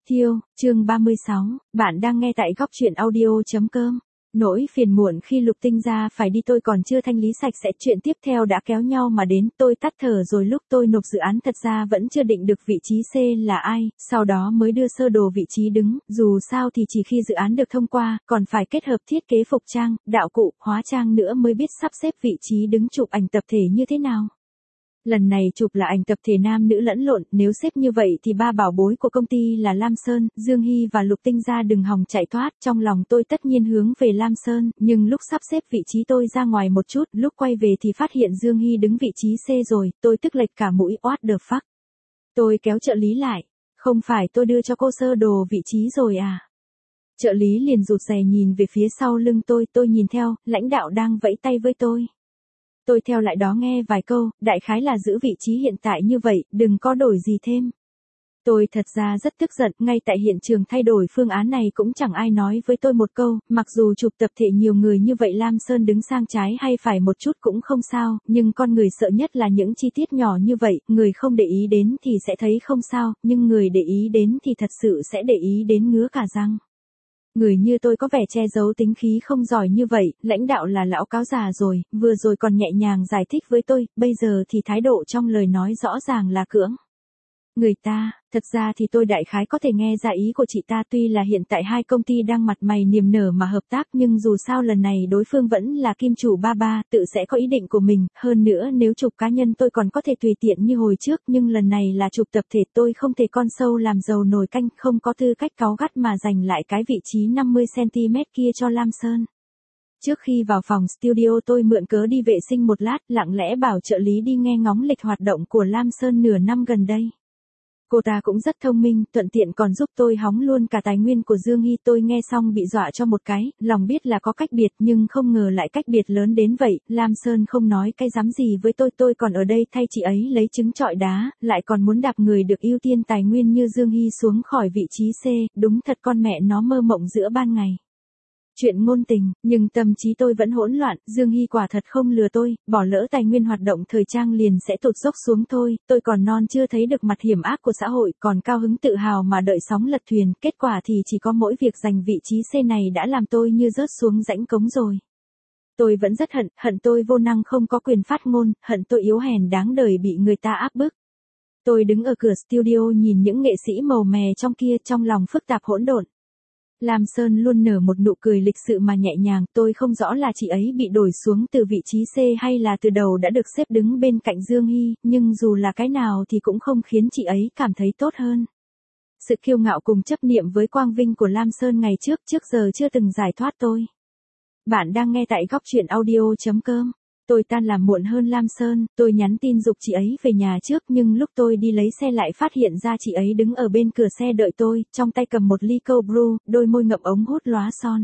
Thiêu, chương 36, bạn đang nghe tại góc truyện audio.com. Nỗi phiền muộn khi Lục Tinh gia phải đi tôi còn chưa thanh lý sạch sẽ, chuyện tiếp theo đã kéo nhau mà đến, tôi tắt thở rồi lúc tôi nộp dự án thật ra vẫn chưa định được vị trí C là ai, sau đó mới đưa sơ đồ vị trí đứng, dù sao thì chỉ khi dự án được thông qua, còn phải kết hợp thiết kế phục trang, đạo cụ, hóa trang nữa mới biết sắp xếp vị trí đứng chụp ảnh tập thể như thế nào. Lần này chụp là ảnh tập thể nam nữ lẫn lộn, nếu xếp như vậy thì ba bảo bối của công ty là Lam Sơn, Dương Hy và Lục Tinh gia đừng hòng chạy thoát, trong lòng tôi tất nhiên hướng về Lam Sơn, nhưng lúc sắp xếp vị trí tôi ra ngoài một chút, lúc quay về thì phát hiện Dương Hy đứng vị trí C rồi, tôi tức lệch cả mũi, what the fuck. Tôi kéo trợ lý lại, không phải tôi đưa cho cô sơ đồ vị trí rồi à? Trợ lý liền rụt rè nhìn về phía sau lưng tôi nhìn theo, lãnh đạo đang vẫy tay với tôi. Tôi theo lại đó nghe vài câu, đại khái là giữ vị trí hiện tại như vậy, đừng có đổi gì thêm. Tôi thật ra rất tức giận, ngay tại hiện trường thay đổi phương án này cũng chẳng ai nói với tôi một câu, mặc dù chụp tập thể nhiều người như vậy Lam Sơn đứng sang trái hay phải một chút cũng không sao, nhưng con người sợ nhất là những chi tiết nhỏ như vậy, người không để ý đến thì sẽ thấy không sao, nhưng người để ý đến thì thật sự sẽ để ý đến ngứa cả răng. Người như tôi có vẻ che giấu tính khí không giỏi như vậy, lãnh đạo là lão cáo già rồi, vừa rồi còn nhẹ nhàng giải thích với tôi, bây giờ thì thái độ trong lời nói rõ ràng là cưỡng. Người ta, thật ra thì tôi đại khái có thể nghe ra ý của chị ta, tuy là hiện tại hai công ty đang mặt mày niềm nở mà hợp tác nhưng dù sao lần này đối phương vẫn là kim chủ ba, tự sẽ có ý định của mình, hơn nữa nếu chụp cá nhân tôi còn có thể tùy tiện như hồi trước nhưng lần này là chụp tập thể tôi không thể con sâu làm dầu nồi canh, không có tư cách cáu gắt mà giành lại cái vị trí 50cm kia cho Lam Sơn. Trước khi vào phòng studio tôi mượn cớ đi vệ sinh một lát, lặng lẽ bảo trợ lý đi nghe ngóng lịch hoạt động của Lam Sơn nửa năm gần đây. Cô ta cũng rất thông minh, thuận tiện còn giúp tôi hóng luôn cả tài nguyên của Dương Hy. Tôi nghe xong bị dọa cho một cái, lòng biết là có cách biệt nhưng không ngờ lại cách biệt lớn đến vậy. Lam Sơn không nói cái dám gì với tôi còn ở đây thay chị ấy lấy trứng trọi đá, lại còn muốn đạp người được ưu tiên tài nguyên như Dương Hy xuống khỏi vị trí C, đúng thật con mẹ nó mơ mộng giữa ban ngày. Chuyện ngôn tình, nhưng tâm trí tôi vẫn hỗn loạn, Dương Hy quả thật không lừa tôi, bỏ lỡ tài nguyên hoạt động thời trang liền sẽ tụt dốc xuống thôi, tôi còn non chưa thấy được mặt hiểm ác của xã hội, còn cao hứng tự hào mà đợi sóng lật thuyền, kết quả thì chỉ có mỗi việc giành vị trí C này đã làm tôi như rớt xuống rãnh cống rồi. Tôi vẫn rất hận tôi vô năng không có quyền phát ngôn, hận tôi yếu hèn đáng đời bị người ta áp bức. Tôi đứng ở cửa studio nhìn những nghệ sĩ màu mè trong kia, trong lòng phức tạp hỗn độn. Lam Sơn luôn nở một nụ cười lịch sự mà nhẹ nhàng, tôi không rõ là chị ấy bị đổi xuống từ vị trí C hay là từ đầu đã được xếp đứng bên cạnh Dương Hy, nhưng dù là cái nào thì cũng không khiến chị ấy cảm thấy tốt hơn. Sự kiêu ngạo cùng chấp niệm với quang vinh của Lam Sơn ngày trước giờ chưa từng giải thoát tôi. Bạn đang nghe tại góc truyện audio.com. Tôi tan làm muộn hơn Lam Sơn, tôi nhắn tin giục chị ấy về nhà trước nhưng lúc tôi đi lấy xe lại phát hiện ra chị ấy đứng ở bên cửa xe đợi tôi, trong tay cầm một ly Cold Brew, đôi môi ngậm ống hút lóa son.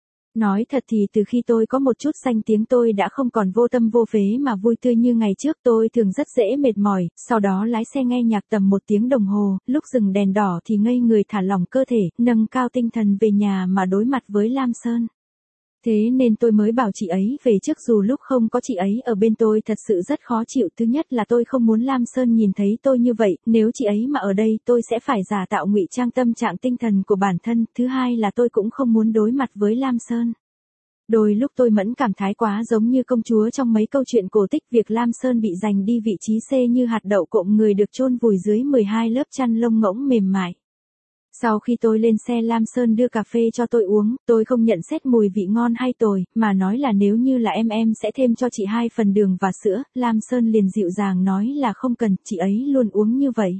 Nói thật thì từ khi tôi có một chút danh tiếng tôi đã không còn vô tâm vô phế mà vui tươi như ngày trước, tôi thường rất dễ mệt mỏi, sau đó lái xe nghe nhạc tầm 1 tiếng đồng hồ, lúc dừng đèn đỏ thì ngây người thả lỏng cơ thể, nâng cao tinh thần về nhà mà đối mặt với Lam Sơn. Thế nên tôi mới bảo chị ấy về trước dù lúc không có chị ấy ở bên tôi thật sự rất khó chịu. Thứ nhất là tôi không muốn Lam Sơn nhìn thấy tôi như vậy, nếu chị ấy mà ở đây tôi sẽ phải giả tạo ngụy trang tâm trạng tinh thần của bản thân. Thứ hai là tôi cũng không muốn đối mặt với Lam Sơn. Đôi lúc tôi mẫn cảm thái quá giống như công chúa trong mấy câu chuyện cổ tích, việc Lam Sơn bị giành đi vị trí C như hạt đậu cộm người được chôn vùi dưới 12 lớp chăn lông ngỗng mềm mại. Sau khi tôi lên xe Lam Sơn đưa cà phê cho tôi uống, tôi không nhận xét mùi vị ngon hay tồi, mà nói là nếu như là em sẽ thêm cho chị 2 phần đường và sữa, Lam Sơn liền dịu dàng nói là không cần, chị ấy luôn uống như vậy.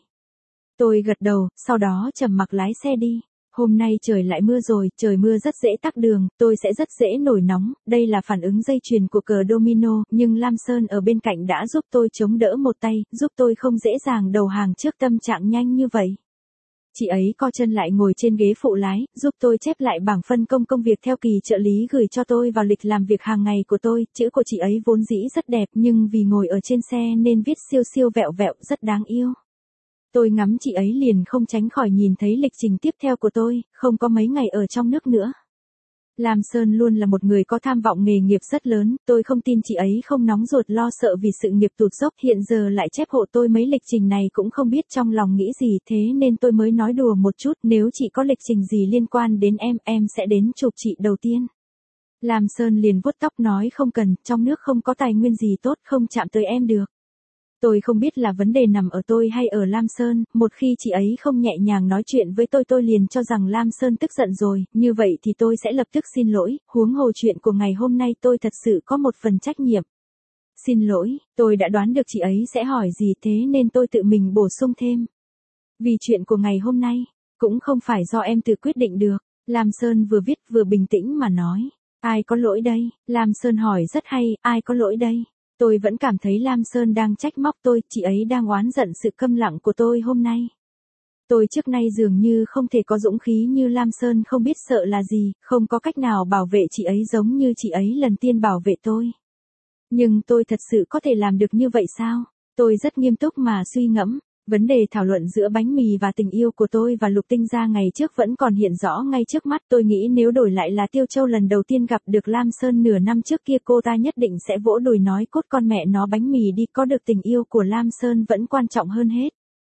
Tôi gật đầu, sau đó trầm mặc lái xe đi. Hôm nay trời lại mưa rồi, trời mưa rất dễ tắc đường, tôi sẽ rất dễ nổi nóng, đây là phản ứng dây chuyền của cờ domino, nhưng Lam Sơn ở bên cạnh đã giúp tôi chống đỡ một tay, giúp tôi không dễ dàng đầu hàng trước tâm trạng nhanh như vậy. Chị ấy co chân lại ngồi trên ghế phụ lái, giúp tôi chép lại bảng phân công công việc theo kỳ trợ lý gửi cho tôi vào lịch làm việc hàng ngày của tôi. Chữ của chị ấy vốn dĩ rất đẹp nhưng vì ngồi ở trên xe nên viết siêu siêu vẹo vẹo, rất đáng yêu. Tôi ngắm chị ấy liền không tránh khỏi nhìn thấy lịch trình tiếp theo của tôi, không có mấy ngày ở trong nước nữa. Lam Sơn luôn là một người có tham vọng nghề nghiệp rất lớn, tôi không tin chị ấy không nóng ruột lo sợ vì sự nghiệp tụt dốc, hiện giờ lại chép hộ tôi mấy lịch trình này cũng không biết trong lòng nghĩ gì, thế nên tôi mới nói đùa một chút, nếu chị có lịch trình gì liên quan đến em sẽ đến chụp chị đầu tiên. Lam Sơn liền vuốt tóc nói không cần, trong nước không có tài nguyên gì tốt, không chạm tới em được. Tôi không biết là vấn đề nằm ở tôi hay ở Lam Sơn, một khi chị ấy không nhẹ nhàng nói chuyện với tôi liền cho rằng Lam Sơn tức giận rồi, như vậy thì tôi sẽ lập tức xin lỗi, huống hồ chuyện của ngày hôm nay tôi thật sự có một phần trách nhiệm. Xin lỗi, tôi đã đoán được chị ấy sẽ hỏi gì thế nên tôi tự mình bổ sung thêm. Vì chuyện của ngày hôm nay, cũng không phải do em tự quyết định được, Lam Sơn vừa viết vừa bình tĩnh mà nói. Ai có lỗi đây? Lam Sơn hỏi rất hay, ai có lỗi đây? Tôi vẫn cảm thấy Lam Sơn đang trách móc tôi, chị ấy đang oán giận sự câm lặng của tôi hôm nay. Tôi trước nay dường như không thể có dũng khí như Lam Sơn không biết sợ là gì, không có cách nào bảo vệ chị ấy giống như chị ấy lần tiên bảo vệ tôi. Nhưng tôi thật sự có thể làm được như vậy sao? Tôi rất nghiêm túc mà suy ngẫm. Vấn đề thảo luận giữa bánh mì và tình yêu của tôi và Lục Tinh Gia ngày trước vẫn còn hiện rõ ngay trước mắt. Tôi nghĩ nếu đổi lại là Tiêu Châu lần đầu tiên gặp được Lam Sơn nửa năm trước kia, cô ta nhất định sẽ vỗ đùi nói cốt con mẹ nó bánh mì đi, có được tình yêu của Lam Sơn vẫn quan trọng hơn hết.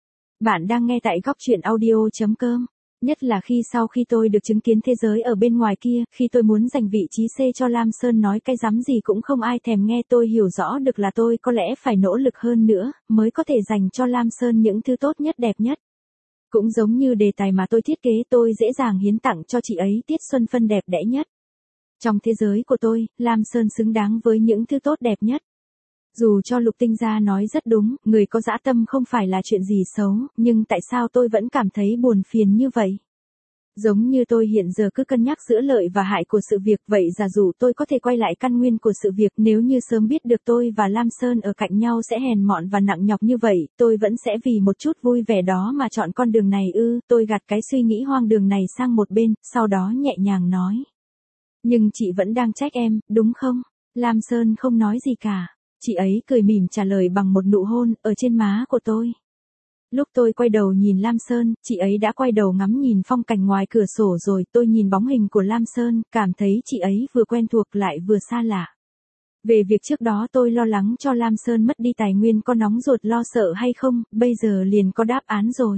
Bạn đang nghe tại góc truyện audio.com. Nhất là sau khi tôi được chứng kiến thế giới ở bên ngoài kia, khi tôi muốn giành vị trí C cho Lam Sơn nói cái rắm gì cũng không ai thèm nghe, tôi hiểu rõ được là tôi có lẽ phải nỗ lực hơn nữa, mới có thể dành cho Lam Sơn những thứ tốt nhất đẹp nhất. Cũng giống như đề tài mà tôi thiết kế, tôi dễ dàng hiến tặng cho chị ấy tiết xuân phân đẹp đẽ nhất. Trong thế giới của tôi, Lam Sơn xứng đáng với những thứ tốt đẹp nhất. Dù cho Lục Tinh Gia nói rất đúng, người có dã tâm không phải là chuyện gì xấu, nhưng tại sao tôi vẫn cảm thấy buồn phiền như vậy? Giống như tôi hiện giờ cứ cân nhắc giữa lợi và hại của sự việc, vậy giả dụ tôi có thể quay lại căn nguyên của sự việc, nếu như sớm biết được tôi và Lam Sơn ở cạnh nhau sẽ hèn mọn và nặng nhọc như vậy, tôi vẫn sẽ vì một chút vui vẻ đó mà chọn con đường này ư? Tôi gạt cái suy nghĩ hoang đường này sang một bên, sau đó nhẹ nhàng nói. Nhưng chị vẫn đang trách em, đúng không? Lam Sơn không nói gì cả. Chị ấy cười mỉm trả lời bằng một nụ hôn ở trên má của tôi. Lúc tôi quay đầu nhìn Lam Sơn, chị ấy đã quay đầu ngắm nhìn phong cảnh ngoài cửa sổ rồi. Tôi nhìn bóng hình của Lam Sơn, cảm thấy chị ấy vừa quen thuộc lại vừa xa lạ. Về việc trước đó tôi lo lắng cho Lam Sơn mất đi tài nguyên, có nóng ruột lo sợ hay không, bây giờ liền có đáp án rồi.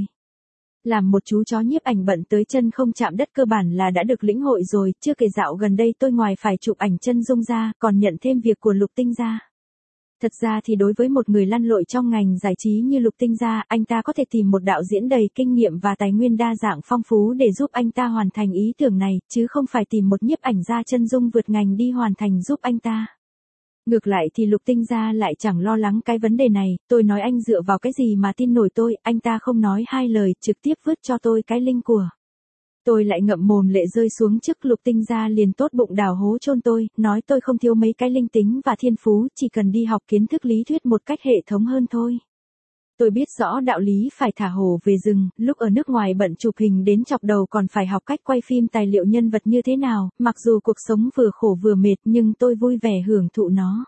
Làm một chú chó nhiếp ảnh bận tới chân không chạm đất cơ bản là đã được lĩnh hội rồi, chưa kể dạo gần đây tôi ngoài phải chụp ảnh chân dung ra, còn nhận thêm việc của Lục Tinh Gia. Thật ra thì đối với một người lăn lội trong ngành giải trí như Lục Tinh Gia, anh ta có thể tìm một đạo diễn đầy kinh nghiệm và tài nguyên đa dạng phong phú để giúp anh ta hoàn thành ý tưởng này, chứ không phải tìm một nhiếp ảnh gia chân dung vượt ngành đi hoàn thành giúp anh ta. Ngược lại thì Lục Tinh Gia lại chẳng lo lắng cái vấn đề này, tôi nói anh dựa vào cái gì mà tin nổi tôi, anh ta không nói hai lời, trực tiếp vứt cho tôi cái link của. Tôi lại ngậm mồm lệ rơi xuống trước. Lục Tinh Gia liền tốt bụng đào hố chôn tôi, nói tôi không thiếu mấy cái linh tính và thiên phú, chỉ cần đi học kiến thức lý thuyết một cách hệ thống hơn thôi. Tôi biết rõ đạo lý phải thả hổ về rừng, lúc ở nước ngoài bận chụp hình đến chọc đầu còn phải học cách quay phim tài liệu nhân vật như thế nào, mặc dù cuộc sống vừa khổ vừa mệt nhưng tôi vui vẻ hưởng thụ nó.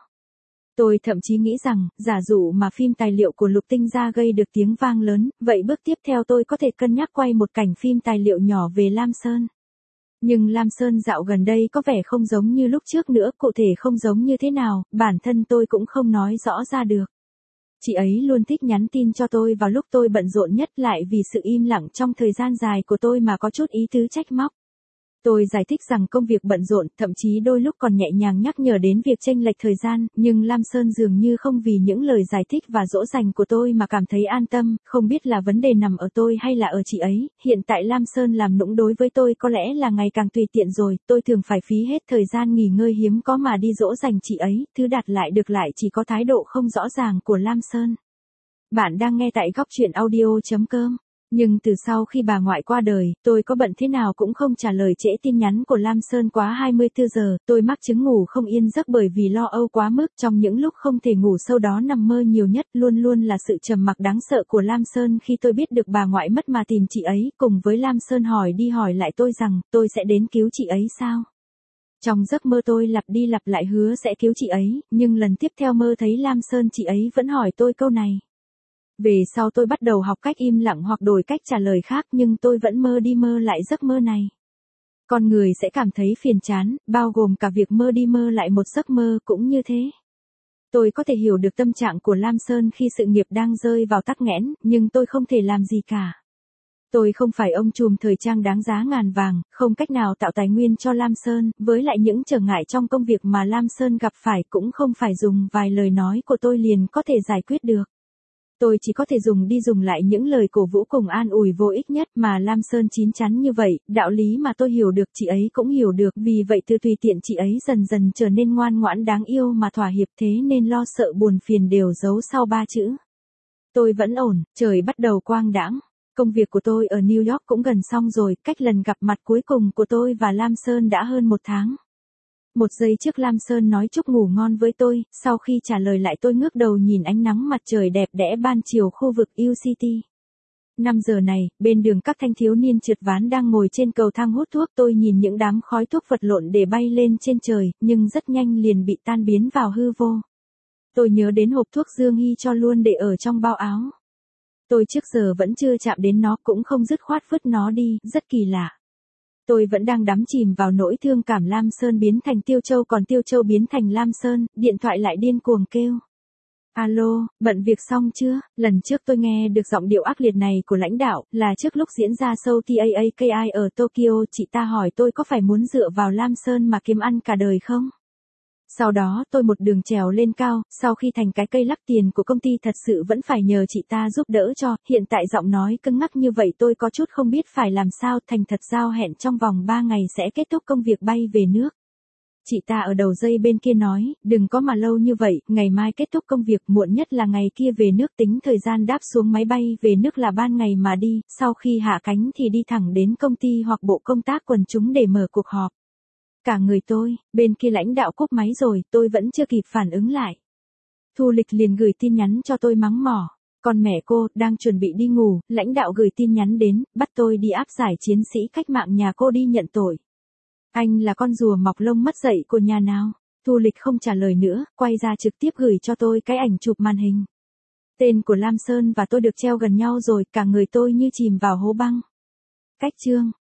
Tôi thậm chí nghĩ rằng, giả dụ mà phim tài liệu của Lục Tinh Gia gây được tiếng vang lớn, vậy bước tiếp theo tôi có thể cân nhắc quay một cảnh phim tài liệu nhỏ về Lam Sơn. Nhưng Lam Sơn dạo gần đây có vẻ không giống như lúc trước nữa, cụ thể không giống như thế nào, bản thân tôi cũng không nói rõ ra được. Chị ấy luôn thích nhắn tin cho tôi vào lúc tôi bận rộn nhất, lại vì sự im lặng trong thời gian dài của tôi mà có chút ý tứ trách móc. Tôi giải thích rằng công việc bận rộn, thậm chí đôi lúc còn nhẹ nhàng nhắc nhở đến việc chênh lệch thời gian, nhưng Lam Sơn dường như không vì những lời giải thích và dỗ dành của tôi mà cảm thấy an tâm, không biết là vấn đề nằm ở tôi hay là ở chị ấy. Hiện tại Lam Sơn làm nũng đối với tôi có lẽ là ngày càng tùy tiện rồi, tôi thường phải phí hết thời gian nghỉ ngơi hiếm có mà đi dỗ dành chị ấy, thứ đạt lại được lại chỉ có thái độ không rõ ràng của Lam Sơn. Bạn đang nghe tại góc truyện audio.com. Nhưng từ sau khi bà ngoại qua đời, tôi có bận thế nào cũng không trả lời trễ tin nhắn của Lam Sơn quá 24 giờ, tôi mắc chứng ngủ không yên giấc bởi vì lo âu quá mức. Trong những lúc không thể ngủ sâu đó nằm mơ nhiều nhất luôn luôn là sự trầm mặc đáng sợ của Lam Sơn khi tôi biết được bà ngoại mất mà tìm chị ấy, cùng với Lam Sơn hỏi đi hỏi lại tôi rằng, tôi sẽ đến cứu chị ấy sao? Trong giấc mơ tôi lặp đi lặp lại hứa sẽ cứu chị ấy, nhưng lần tiếp theo mơ thấy Lam Sơn chị ấy vẫn hỏi tôi câu này. Về sau tôi bắt đầu học cách im lặng hoặc đổi cách trả lời khác, nhưng tôi vẫn mơ đi mơ lại giấc mơ này. Con người sẽ cảm thấy phiền chán, bao gồm cả việc mơ đi mơ lại một giấc mơ cũng như thế. Tôi có thể hiểu được tâm trạng của Lam Sơn khi sự nghiệp đang rơi vào tắc nghẽn, nhưng tôi không thể làm gì cả. Tôi không phải ông trùm thời trang đáng giá ngàn vàng, không cách nào tạo tài nguyên cho Lam Sơn, với lại những trở ngại trong công việc mà Lam Sơn gặp phải cũng không phải dùng vài lời nói của tôi liền có thể giải quyết được. Tôi chỉ có thể dùng đi dùng lại những lời cổ vũ cùng an ủi vô ích nhất mà Lam Sơn chín chắn như vậy, đạo lý mà tôi hiểu được chị ấy cũng hiểu được, vì vậy từ tùy tiện chị ấy dần dần trở nên ngoan ngoãn đáng yêu mà thỏa hiệp, thế nên lo sợ buồn phiền đều giấu sau 3 chữ. Tôi vẫn ổn, trời bắt đầu quang đãng. Công việc của tôi ở New York cũng gần xong rồi, cách lần gặp mặt cuối cùng của tôi và Lam Sơn đã hơn 1 tháng. 1 giây trước Lam Sơn nói chúc ngủ ngon với tôi, sau khi trả lời lại tôi ngước đầu nhìn ánh nắng mặt trời đẹp đẽ ban chiều khu vực UCT. 5 giờ này, bên đường các thanh thiếu niên trượt ván đang ngồi trên cầu thang hút thuốc, tôi nhìn những đám khói thuốc vật lộn để bay lên trên trời, nhưng rất nhanh liền bị tan biến vào hư vô. Tôi nhớ đến hộp thuốc Dương Hy cho luôn để ở trong bao áo. Tôi trước giờ vẫn chưa chạm đến nó, cũng không dứt khoát vứt nó đi, rất kỳ lạ. Tôi vẫn đang đắm chìm vào nỗi thương cảm Lam Sơn biến thành Tiêu Châu còn Tiêu Châu biến thành Lam Sơn, điện thoại lại điên cuồng kêu. Alo, bận việc xong chưa? Lần trước tôi nghe được giọng điệu ác liệt này của lãnh đạo, là trước lúc diễn ra show TAAKI ở Tokyo, chị ta hỏi tôi có phải muốn dựa vào Lam Sơn mà kiếm ăn cả đời không? Sau đó tôi một đường trèo lên cao, sau khi thành cái cây lắc tiền của công ty thật sự vẫn phải nhờ chị ta giúp đỡ cho, hiện tại giọng nói cứng ngắc như vậy tôi có chút không biết phải làm sao, thành thật giao hẹn trong vòng 3 ngày sẽ kết thúc công việc bay về nước. Chị ta ở đầu dây bên kia nói, đừng có mà lâu như vậy, ngày mai kết thúc công việc, muộn nhất là ngày kia về nước, tính thời gian đáp xuống máy bay về nước là ban ngày mà đi, sau khi hạ cánh thì đi thẳng đến công ty hoặc bộ công tác quần chúng để mở cuộc họp. Cả người tôi, bên kia lãnh đạo cúp máy rồi, tôi vẫn chưa kịp phản ứng lại. Thu Lịch liền gửi tin nhắn cho tôi mắng mỏ. Còn mẹ cô, đang chuẩn bị đi ngủ, lãnh đạo gửi tin nhắn đến, bắt tôi đi áp giải chiến sĩ cách mạng nhà cô đi nhận tội. Anh là con rùa mọc lông mất dạy của nhà nào? Thu Lịch không trả lời nữa, quay ra trực tiếp gửi cho tôi cái ảnh chụp màn hình. Tên của Lam Sơn và tôi được treo gần nhau rồi, cả người tôi như chìm vào hố băng. Cách chương